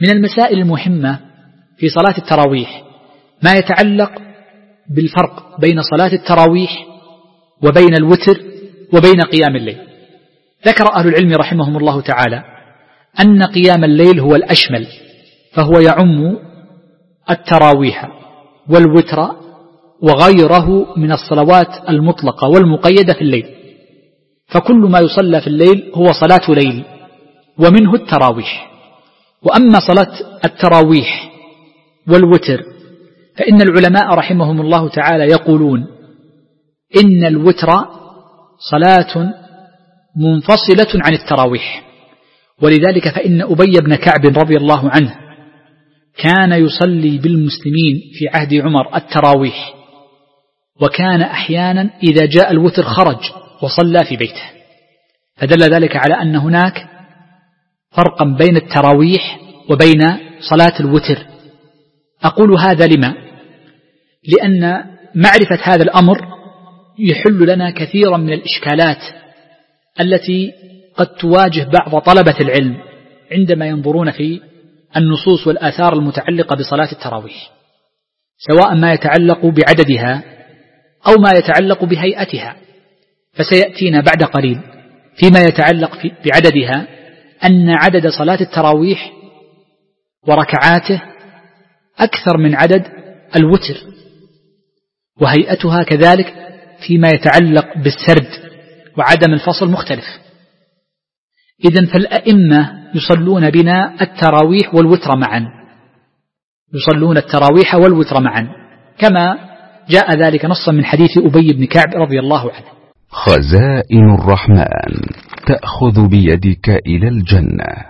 من المسائل المهمة في صلاة التراويح ما يتعلق بالفرق بين صلاة التراويح وبين الوتر وبين قيام الليل. ذكر أهل العلم رحمهم الله تعالى أن قيام الليل هو الأشمل، فهو يعم التراويح والوتر وغيره من الصلوات المطلقة والمقيدة في الليل، فكل ما يصلى في الليل هو صلاة ليل ومنه التراويح. وأما صلاة التراويح والوتر فإن العلماء رحمهم الله تعالى يقولون إن الوتر صلاة منفصلة عن التراويح، ولذلك فإن أبي بن كعب رضي الله عنه كان يصلي بالمسلمين في عهد عمر التراويح، وكان أحيانا إذا جاء الوتر خرج وصلى في بيته، فدل ذلك على أن هناك فرقا بين التراويح وبين صلاة الوتر. أقول هذا لما؟ لأن معرفة هذا الأمر يحل لنا كثيرا من الإشكالات التي قد تواجه بعض طلبة العلم عندما ينظرون في النصوص والآثار المتعلقة بصلاة التراويح، سواء ما يتعلق بعددها أو ما يتعلق بهيئتها. فسيأتينا بعد قليل فيما يتعلق بعددها أن عدد صلاة التراويح وركعاته أكثر من عدد الوتر، وهيئتها كذلك فيما يتعلق بالسرد وعدم الفصل مختلف. إذن فالأئمة يصلون بنا التراويح والوتر معا، يصلون التراويح والوتر معا، كما جاء ذلك نصا من حديث أبي بن كعب رضي الله عنه. خزائن الرحمن تأخذ بيدك إلى الجنة.